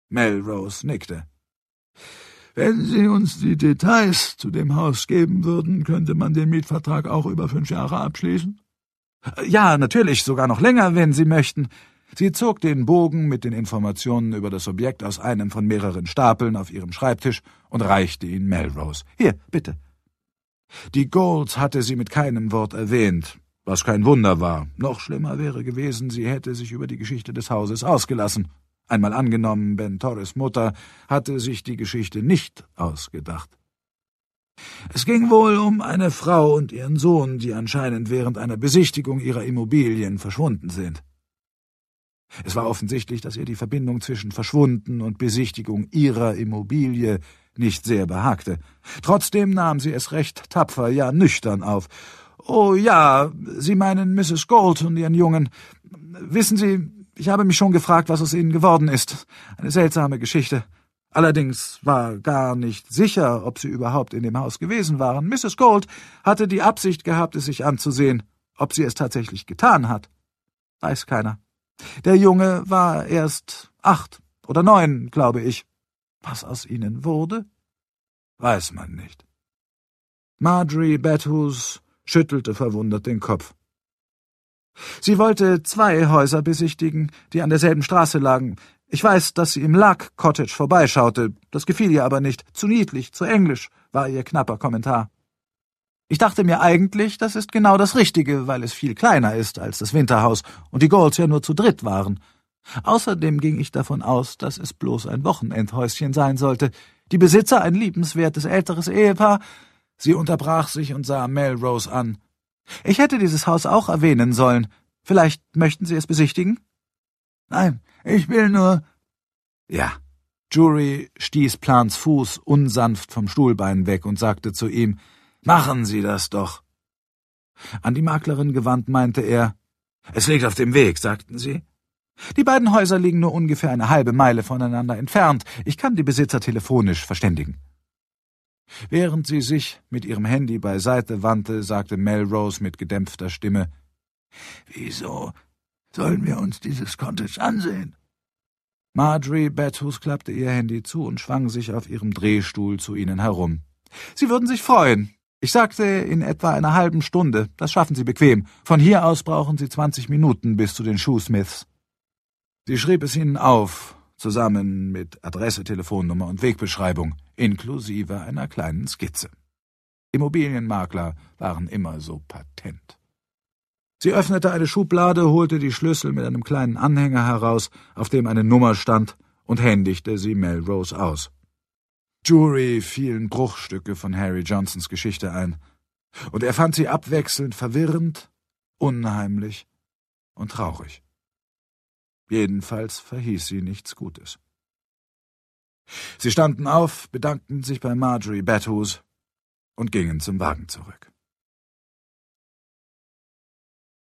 Melrose nickte. »Wenn Sie uns die Details zu dem Haus geben würden, könnte man den Mietvertrag auch über 5 Jahre abschließen?« »Ja, natürlich, sogar noch länger, wenn Sie möchten.« Sie zog den Bogen mit den Informationen über das Objekt aus einem von mehreren Stapeln auf ihrem Schreibtisch und reichte ihn Melrose. »Hier, bitte.« Die Goulds hatte sie mit keinem Wort erwähnt, was kein Wunder war. Noch schlimmer wäre gewesen, sie hätte sich über die Geschichte des Hauses ausgelassen. Einmal angenommen, Ben Torres Mutter hatte sich die Geschichte nicht ausgedacht. Es ging wohl um eine Frau und ihren Sohn, die anscheinend während einer Besichtigung ihrer Immobilien verschwunden sind. Es war offensichtlich, dass ihr die Verbindung zwischen Verschwunden und Besichtigung ihrer Immobilie nicht sehr behagte. Trotzdem nahm sie es recht tapfer, ja nüchtern auf. »Oh ja, Sie meinen Mrs. Gould und Ihren Jungen. Wissen Sie, ich habe mich schon gefragt, was aus ihnen geworden ist. Eine seltsame Geschichte. Allerdings war gar nicht sicher, ob sie überhaupt in dem Haus gewesen waren. Mrs. Gould hatte die Absicht gehabt, es sich anzusehen. Ob sie es tatsächlich getan hat, weiß keiner. Der Junge war erst 8 oder 9, glaube ich. Was aus ihnen wurde, weiß man nicht.« Marjorie Bathurst schüttelte verwundert den Kopf. Sie wollte 2 Häuser besichtigen, die an derselben Straße lagen. Ich weiß, dass sie im Luck Cottage vorbeischaute. Das gefiel ihr aber nicht. Zu niedlich, zu englisch, war ihr knapper Kommentar. Ich dachte mir eigentlich, das ist genau das Richtige, weil es viel kleiner ist als das Winterhaus und die Goulds ja nur zu dritt waren. Außerdem ging ich davon aus, dass es bloß ein Wochenendhäuschen sein sollte. Die Besitzer ein liebenswertes älteres Ehepaar. Sie unterbrach sich und sah Melrose an. »Ich hätte dieses Haus auch erwähnen sollen. Vielleicht möchten Sie es besichtigen?« »Nein, ich will nur...« »Ja.« Jury stieß Plans Fuß unsanft vom Stuhlbein weg und sagte zu ihm, »Machen Sie das doch.« An die Maklerin gewandt meinte er, »Es liegt auf dem Weg, sagten Sie?« »Die beiden Häuser liegen nur ungefähr eine halbe Meile voneinander entfernt. Ich kann die Besitzer telefonisch verständigen.« Während sie sich mit ihrem Handy beiseite wandte, sagte Melrose mit gedämpfter Stimme, »Wieso sollen wir uns dieses Cottage ansehen?« Marjorie Bathurst klappte ihr Handy zu und schwang sich auf ihrem Drehstuhl zu ihnen herum. »Sie würden sich freuen. Ich sagte, in etwa einer halben Stunde. Das schaffen Sie bequem. Von hier aus brauchen Sie 20 Minuten bis zu den Shoesmiths.« Sie schrieb es ihnen auf, zusammen mit Adresse, Telefonnummer und Wegbeschreibung, inklusive einer kleinen Skizze. Immobilienmakler waren immer so patent. Sie öffnete eine Schublade, holte die Schlüssel mit einem kleinen Anhänger heraus, auf dem eine Nummer stand, und händigte sie Melrose aus. Jury fielen Bruchstücke von Harry Johnsons Geschichte ein, und er fand sie abwechselnd verwirrend, unheimlich und traurig. Jedenfalls verhieß sie nichts Gutes. Sie standen auf, bedankten sich bei Marjorie Bathurst und gingen zum Wagen zurück.